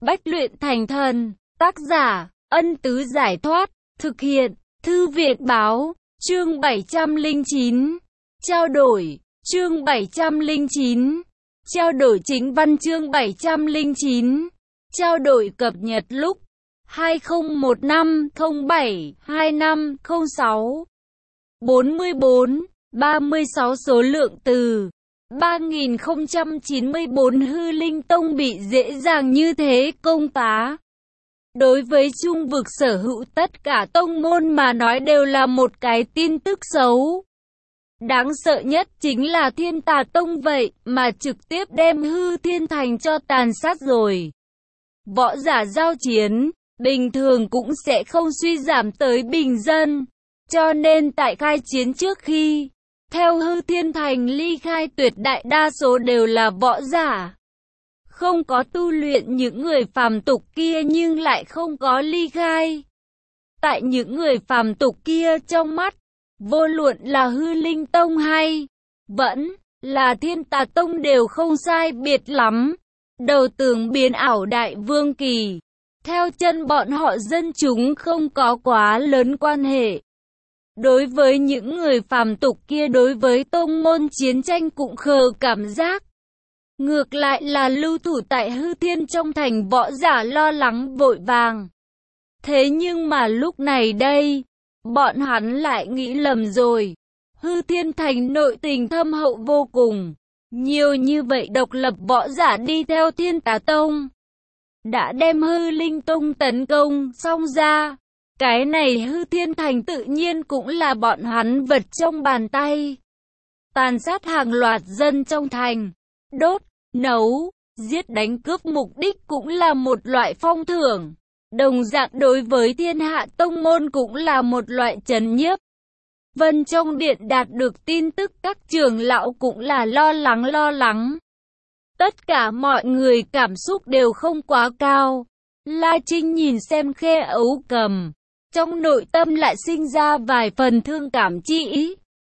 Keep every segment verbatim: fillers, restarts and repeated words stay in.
Bách luyện thành thần. Tác giả, Ân Tứ Giải Thoát. Thực hiện, Thư viện Báo. Chương bảy trăm lẻ chín. Trao đổi. Chương bảy trăm lẻ chín. Trao đổi chính văn. Chương bảy trăm lẻ chín. Trao đổi cập nhật lúc hai không một năm không bảy hai năm không sáu. bốn mươi bốn, ba mươi sáu số lượng từ ba nghìn không trăm chín mươi bốn. Hư Linh Tông bị dễ dàng như thế công phá. Đối với trung vực sở hữu tất cả tông môn mà nói đều là một cái tin tức xấu. Đáng sợ nhất chính là Thiên Tà Tông vậy mà trực tiếp đem Hư Thiên Thành cho tàn sát rồi. Võ giả giao chiến, bình thường cũng sẽ không suy giảm tới bình dân. Cho nên tại khai chiến trước khi, theo Hư Thiên Thành ly khai tuyệt đại đa số đều là võ giả. Không có tu luyện những người phàm tục kia nhưng lại không có ly khai. Tại những người phàm tục kia trong mắt, vô luận là Hư Linh Tông hay vẫn là Thiên Tà Tông đều không sai biệt lắm. Đầu tường biến ảo đại vương kỳ, theo chân bọn họ dân chúng không có quá lớn quan hệ. Đối với những người phàm tục kia, đối với tông môn chiến tranh cũng khờ cảm giác. Ngược lại là lưu thủ tại Hư Thiên trong thành võ giả lo lắng vội vàng. Thế nhưng mà lúc này đây, bọn hắn lại nghĩ lầm rồi. Hư Thiên thành nội tình thâm hậu vô cùng. Nhiều như vậy độc lập võ giả đi theo Thiên Tà Tông, đã đem Hư Linh Tông tấn công xong ra. Cái này Hư Thiên thành tự nhiên cũng là bọn hắn vật trong bàn tay. Tàn sát hàng loạt dân trong thành, đốt, nấu, giết đánh cướp mục đích cũng là một loại phong thưởng. Đồng dạng đối với thiên hạ tông môn cũng là một loại trấn nhiếp. Vân trong điện đạt được tin tức, các trưởng lão cũng là lo lắng lo lắng. Tất cả mọi người cảm xúc đều không quá cao. La Trinh nhìn xem Khê Ấu Cầm, trong nội tâm lại sinh ra vài phần thương cảm chi ý.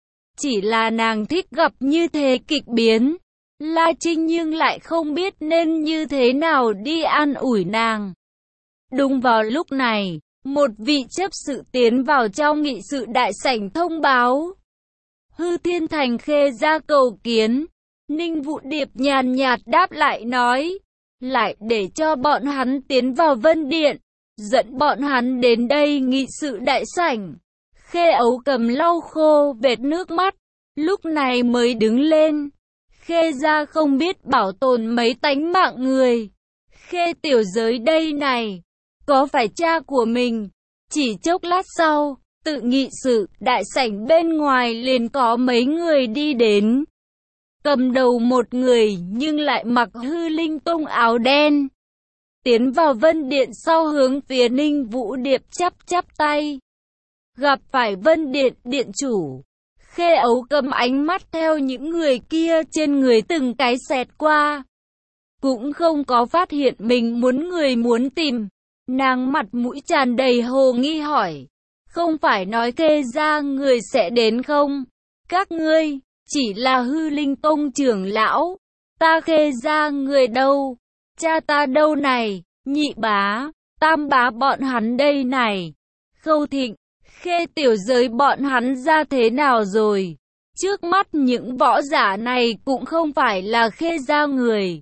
Chỉ là nàng thích gặp như thế kịch biến. La Trinh nhưng lại không biết nên như thế nào đi an ủi nàng. Đúng vào lúc này, một vị chấp sự tiến vào trong nghị sự đại sảnh thông báo. Hư Thiên Thành Khê ra cầu kiến. Ninh Vũ Điệp nhàn nhạt đáp lại nói, lại để cho bọn hắn tiến vào Vân Điện, dẫn bọn hắn đến đây nghị sự đại sảnh. Khê Ấu Cầm lau khô vệt nước mắt, lúc này mới đứng lên. Khê gia không biết bảo tồn mấy tánh mạng người. Khê tiểu giới đây này, có phải cha của mình? Chỉ chốc lát sau, tự nghị sự, đại sảnh bên ngoài liền có mấy người đi đến. Cầm đầu một người nhưng lại mặc Hư Linh Tông áo đen. Tiến vào Vân Điện sau hướng phía Ninh Vũ Điệp chắp chắp tay. Gặp phải Vân Điện điện chủ. Khê Ấu Cầm ánh mắt theo những người kia trên người từng cái xẹt qua. Cũng không có phát hiện mình muốn người muốn tìm. Nàng mặt mũi tràn đầy hồ nghi hỏi. Không phải nói Khê gia người sẽ đến không? Các ngươi, chỉ là Hư Linh Tông trưởng lão. Ta Khê gia người đâu? Cha ta đâu này? Nhị bá, tam bá bọn hắn đây này. Khâu Thịnh, Khê tiểu giới bọn hắn ra thế nào rồi? Trước mắt những võ giả này cũng không phải là Khê gia người.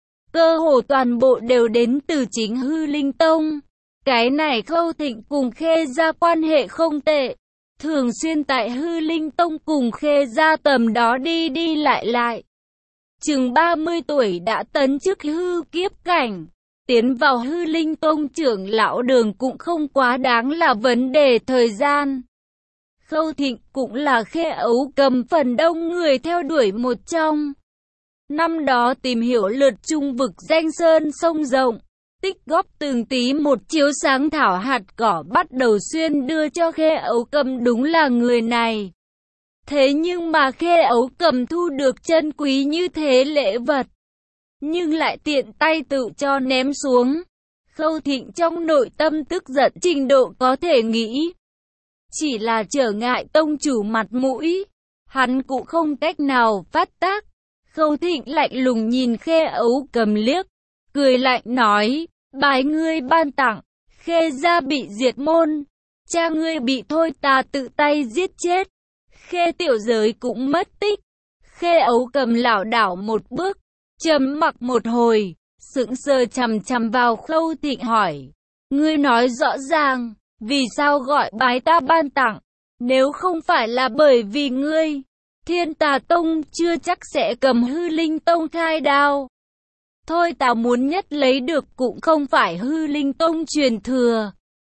Cơ hồ toàn bộ đều đến từ chính Hư Linh Tông. Cái này Khâu Thịnh cùng Khê gia quan hệ không tệ. Thường xuyên tại Hư Linh Tông cùng Khê gia tầm đó đi đi lại lại. Chừng ba mươi tuổi đã tấn chức hư kiếp cảnh. Tiến vào Hư Linh Tông trưởng lão đường cũng không quá đáng là vấn đề thời gian. Khâu Thịnh cũng là Khê Ấu Cầm phần đông người theo đuổi một trong. Năm đó tìm hiểu lượt trung vực danh sơn sông rộng, tích góp từng tí một chiếu sáng thảo hạt cỏ bắt đầu xuyên đưa cho Khê Ấu Cầm, đúng là người này. Thế nhưng mà Khê Ấu Cầm thu được chân quý như thế lễ vật, nhưng lại tiện tay tự cho ném xuống. Khâu Thịnh trong nội tâm tức giận trình độ có thể nghĩ. Chỉ là trở ngại tông chủ mặt mũi, hắn cũng không cách nào phát tác. Khâu Thịnh lạnh lùng nhìn Khê Ấu Cầm liếc, cười lạnh nói, bái ngươi ban tặng, Khê gia bị diệt môn, cha ngươi bị thôi tà tự tay giết chết, Khê tiểu giới cũng mất tích. Khê Ấu Cầm lảo đảo một bước, trầm mặc một hồi, sững sờ chằm chằm vào Khâu Thịnh hỏi, ngươi nói rõ ràng, vì sao gọi bái ta ban tặng, nếu không phải là bởi vì ngươi, Thiên Tà Tông chưa chắc sẽ cầm Hư Linh Tông khai đao. Thôi ta muốn nhất lấy được cũng không phải Hư Linh Tông truyền thừa,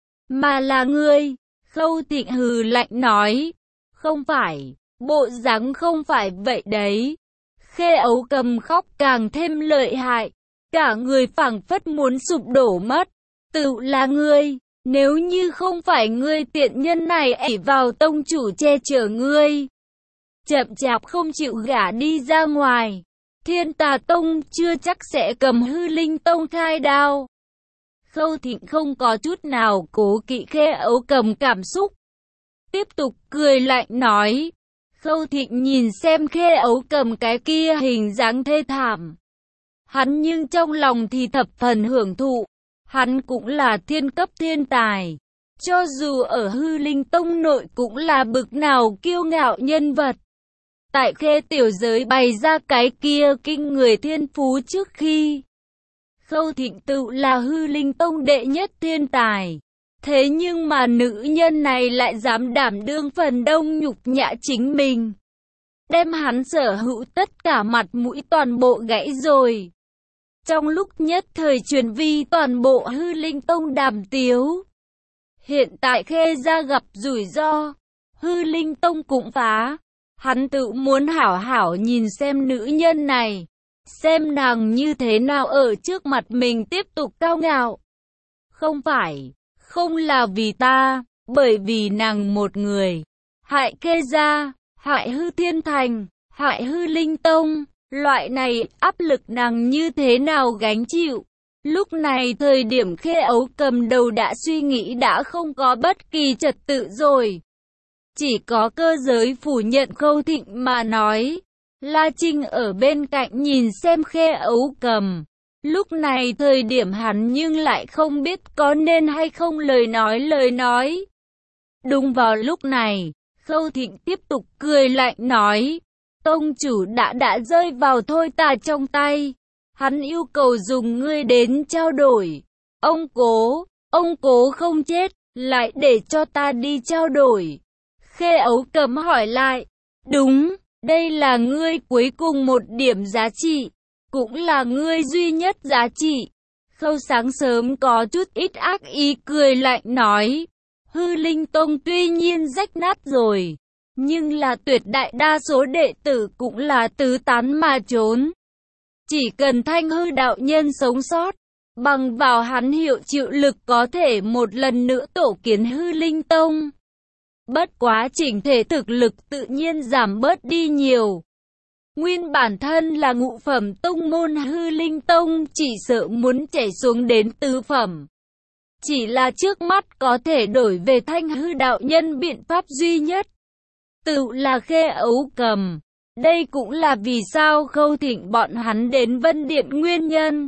mà là ngươi. Khâu Thịnh hừ lạnh nói, không phải, bộ dáng không phải vậy đấy. Khê Ấu Cầm khóc càng thêm lợi hại, cả người phảng phất muốn sụp đổ mất. Tự là ngươi, nếu như không phải ngươi tiện nhân này ỷ vào tông chủ che chở ngươi, chậm chạp không chịu gả đi ra ngoài, Thiên Tà Tông chưa chắc sẽ cầm Hư Linh Tông khai đao. Khâu Thịnh không có chút nào cố kỵ Khê Ấu Cầm cảm xúc, tiếp tục cười lạnh nói. Khâu Thịnh nhìn xem Khê Ấu Cầm cái kia hình dáng thê thảm, hắn nhưng trong lòng thì thập phần hưởng thụ. Hắn cũng là thiên cấp thiên tài, cho dù ở Hư Linh Tông nội cũng là bực nào kiêu ngạo nhân vật. Tại Khê tiểu giới bày ra cái kia kinh người thiên phú trước khi, Khâu Thịnh tự là Hư Linh Tông đệ nhất thiên tài. Thế nhưng mà nữ nhân này lại dám đảm đương phần đông nhục nhã chính mình, đem hắn sở hữu tất cả mặt mũi toàn bộ gãy rồi. Trong lúc nhất thời truyền vi toàn bộ Hư Linh Tông đàm tiếu. Hiện tại Khê gia gặp rủi ro, Hư Linh Tông cũng phá. Hắn tự muốn hảo hảo nhìn xem nữ nhân này, xem nàng như thế nào ở trước mặt mình tiếp tục cao ngạo. Không phải, không là vì ta, bởi vì nàng một người, hại Khê gia, hại Hư Thiên Thành, hại Hư Linh Tông. Loại này áp lực nàng như thế nào gánh chịu. Lúc này thời điểm Khê Ấu Cầm đầu đã suy nghĩ đã không có bất kỳ trật tự rồi. Chỉ có cơ giới phủ nhận Khâu Thịnh mà nói. La Trinh ở bên cạnh nhìn xem Khê Ấu Cầm. Lúc này thời điểm hắn nhưng lại không biết có nên hay không lời nói lời nói. Đúng vào lúc này, Khâu Thịnh tiếp tục cười lạnh nói. Tông chủ đã đã rơi vào thôi tà trong tay. Hắn yêu cầu dùng ngươi đến trao đổi. Ông cố, ông cố không chết, lại để cho ta đi trao đổi. Khê Ấu Cầm hỏi lại. Đúng, đây là ngươi cuối cùng một điểm giá trị, cũng là ngươi duy nhất giá trị. Khâu Sáng sớm có chút ít ác ý cười lạnh nói. Hư Linh Tông tuy nhiên rách nát rồi, nhưng là tuyệt đại đa số đệ tử cũng là tứ tán mà trốn. Chỉ cần Thanh Hư đạo nhân sống sót, bằng vào hắn hiệu chịu lực có thể một lần nữa tổ kiến Hư Linh Tông. Bất quá chỉnh thể thực lực tự nhiên giảm bớt đi nhiều. Nguyên bản thân là ngũ phẩm tông môn Hư Linh Tông chỉ sợ muốn chảy xuống đến tứ phẩm. Chỉ là trước mắt có thể đổi về Thanh Hư đạo nhân biện pháp duy nhất, tự là Khê Ấu Cầm. Đây cũng là vì sao Khâu Thịnh bọn hắn đến Vân Điện nguyên nhân.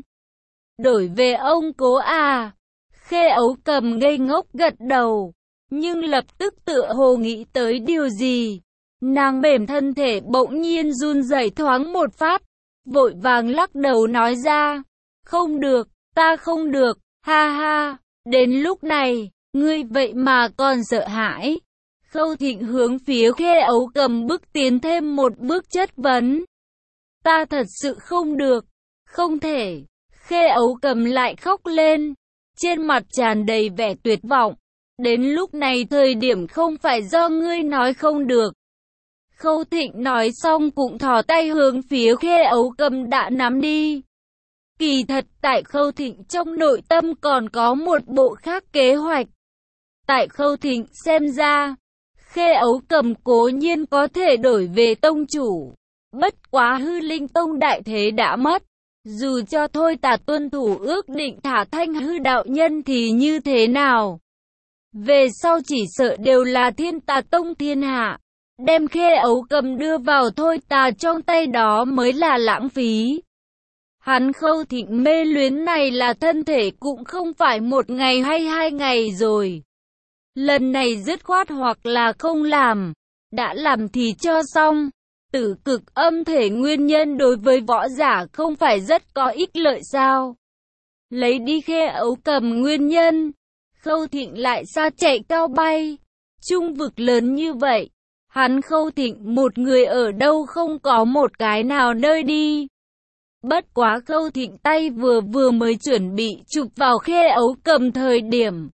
Đổi về ông cố à. Khê Ấu Cầm ngây ngốc gật đầu, nhưng lập tức tựa hồ nghĩ tới điều gì. Nàng mềm thân thể bỗng nhiên run rẩy thoáng một phát, vội vàng lắc đầu nói ra. Không được, ta không được, ha ha. Đến lúc này, ngươi vậy mà còn sợ hãi. Khâu Thịnh hướng phía Khê Ấu Cầm bước tiến thêm một bước chất vấn. Ta thật sự không được, không thể. Khê Ấu Cầm lại khóc lên, trên mặt tràn đầy vẻ tuyệt vọng. Đến lúc này thời điểm không phải do ngươi nói không được. Khâu Thịnh nói xong cũng thò tay hướng phía Khê Ấu Cầm đã nắm đi. Kỳ thật tại Khâu Thịnh trong nội tâm còn có một bộ khác kế hoạch. Tại Khâu Thịnh xem ra, Khê Ấu Cầm cố nhiên có thể đổi về tông chủ. Bất quá Hư Linh Tông đại thế đã mất. Dù cho thôi tà tuân thủ ước định thả Thanh Hư đạo nhân thì như thế nào? Về sau chỉ sợ đều là Thiên Tà Tông thiên hạ. Đem Khê Ấu Cầm đưa vào thôi tà trong tay đó mới là lãng phí. Hắn Khâu Thịnh mê luyến này là thân thể cũng không phải một ngày hay hai ngày rồi. Lần này dứt khoát hoặc là không làm, đã làm thì cho xong. Tử cực âm thể nguyên nhân đối với võ giả không phải rất có ích lợi sao? Lấy đi Khê Ấu Cầm nguyên nhân, Khâu Thịnh lại xa chạy cao bay. Trung vực lớn như vậy, hắn Khâu Thịnh một người ở đâu không có một cái nào nơi đi. Bất quá Khâu Thịnh tay vừa vừa mới chuẩn bị chụp vào Khê Ấu Cầm thời điểm.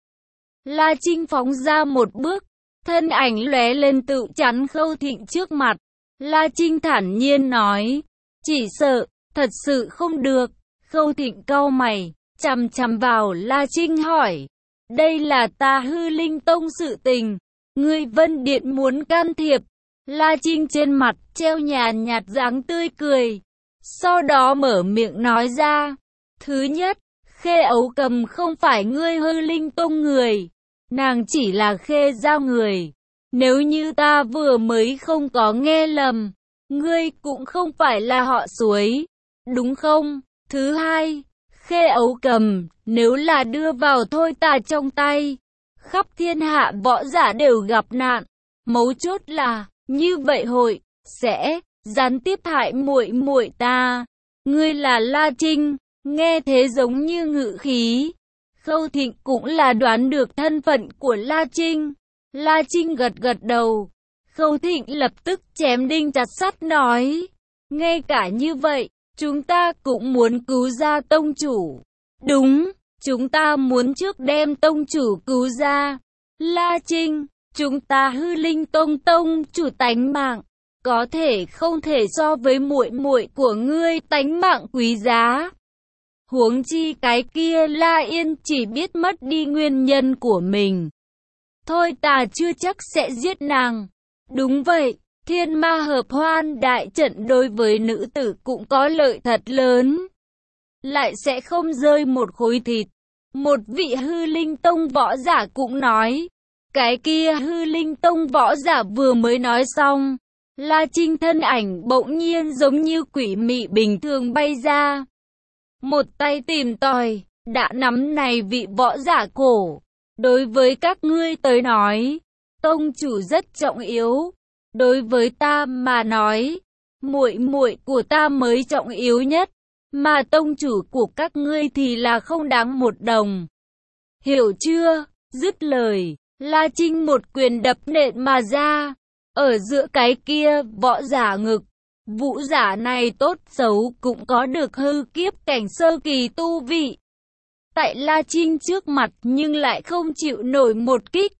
La Trinh phóng ra một bước, thân ảnh lóe lên tự chắn Khâu Thịnh trước mặt. La Trinh thản nhiên nói, chỉ sợ, thật sự không được. Khâu Thịnh cau mày, chằm chằm vào La Trinh hỏi, đây là ta Hư Linh Tông sự tình, ngươi Vân Điện muốn can thiệp. La Trinh trên mặt treo nhàn nhạt dáng tươi cười, sau đó mở miệng nói ra, thứ nhất, Khê Ấu Cầm không phải ngươi Hư Linh Tông người, nàng chỉ là Khê gia người. Nếu như ta vừa mới không có nghe lầm, ngươi cũng không phải là họ Suối, đúng không? Thứ hai, Khê Ấu Cầm, nếu là đưa vào thôi tà trong tay, khắp thiên hạ võ giả đều gặp nạn. Mấu chốt là, như vậy hội, sẽ, gián tiếp hại muội muội ta. Ngươi là La Trinh, nghe thế giống như ngự khí. Khâu Thịnh cũng là đoán được thân phận của La Trinh. La Trinh gật gật đầu. Khâu Thịnh lập tức chém đinh chặt sắt nói, ngay cả như vậy, chúng ta cũng muốn cứu ra tông chủ. Đúng, chúng ta muốn trước đem tông chủ cứu ra. La Trinh, chúng ta Hư Linh Tông tông chủ tánh mạng, có thể không thể so với muội muội của ngươi tánh mạng quý giá. Huống chi cái kia La Yên chỉ biết mất đi nguyên nhân của mình. Thôi ta chưa chắc sẽ giết nàng. Đúng vậy, thiên ma hợp hoan đại trận đối với nữ tử cũng có lợi thật lớn. Lại sẽ không rơi một khối thịt. Một vị Hư Linh Tông võ giả cũng nói. Cái kia Hư Linh Tông võ giả vừa mới nói xong. La Trinh thân ảnh bỗng nhiên giống như quỷ mị bình thường bay ra. Một tay tìm tòi, đã nắm này vị võ giả cổ. Đối với các ngươi tới nói, tông chủ rất trọng yếu. Đối với ta mà nói, muội muội của ta mới trọng yếu nhất, mà tông chủ của các ngươi thì là không đáng một đồng. Hiểu chưa? Dứt lời, La Trinh một quyền đập nện mà ra, ở giữa cái kia võ giả ngực. Vũ giả này tốt xấu cũng có được hư kiếp cảnh sơ kỳ tu vị. Tại La Trinh trước mặt nhưng lại không chịu nổi một kích.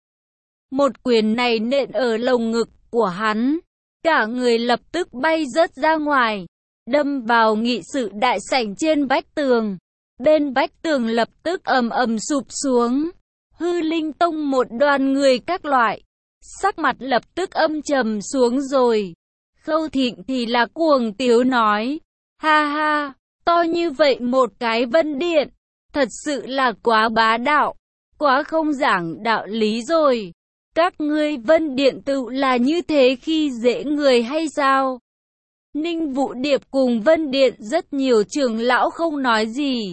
Một quyền này nện ở lồng ngực của hắn, cả người lập tức bay rớt ra ngoài, đâm vào nghị sự đại sảnh trên vách tường. Bên vách tường lập tức ầm ầm sụp xuống. Hư Linh Tông một đoàn người các loại, sắc mặt lập tức âm trầm xuống rồi. Khâu Thịnh thì là cuồng tiếu nói, ha ha, to như vậy một cái Vân Điện, thật sự là quá bá đạo, quá không giảng đạo lý rồi. Các ngươi Vân Điện tự là như thế khi dễ người hay sao? Ninh Vũ Điệp cùng Vân Điện rất nhiều trưởng lão không nói gì.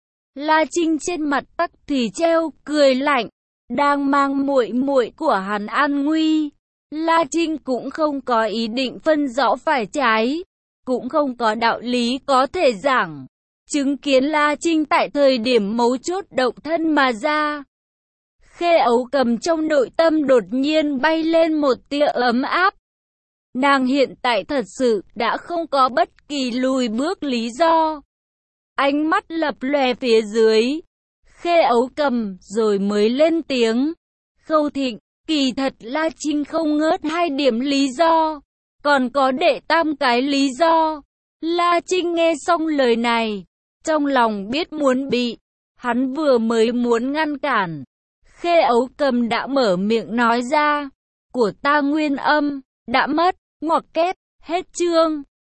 La Trinh trên mặt tắc thì treo cười lạnh, đang mang muội muội của hắn an nguy. La Trinh cũng không có ý định phân rõ phải trái, cũng không có đạo lý có thể giảng. Chứng kiến La Trinh tại thời điểm mấu chốt động thân mà ra. Khê Ấu Cầm trong nội tâm đột nhiên bay lên một tia ấm áp. Nàng hiện tại thật sự đã không có bất kỳ lùi bước lý do. Ánh mắt lập lòe phía dưới. Khê Ấu Cầm rồi mới lên tiếng. Khâu Thịnh, kỳ thật La Trinh không ngớt hai điểm lý do, còn có đệ tam cái lý do. La Trinh nghe xong lời này, trong lòng biết muốn bị, hắn vừa mới muốn ngăn cản. Khê Ấu Cầm đã mở miệng nói ra, của ta nguyên âm, đã mất, ngoặc kép, hết chương.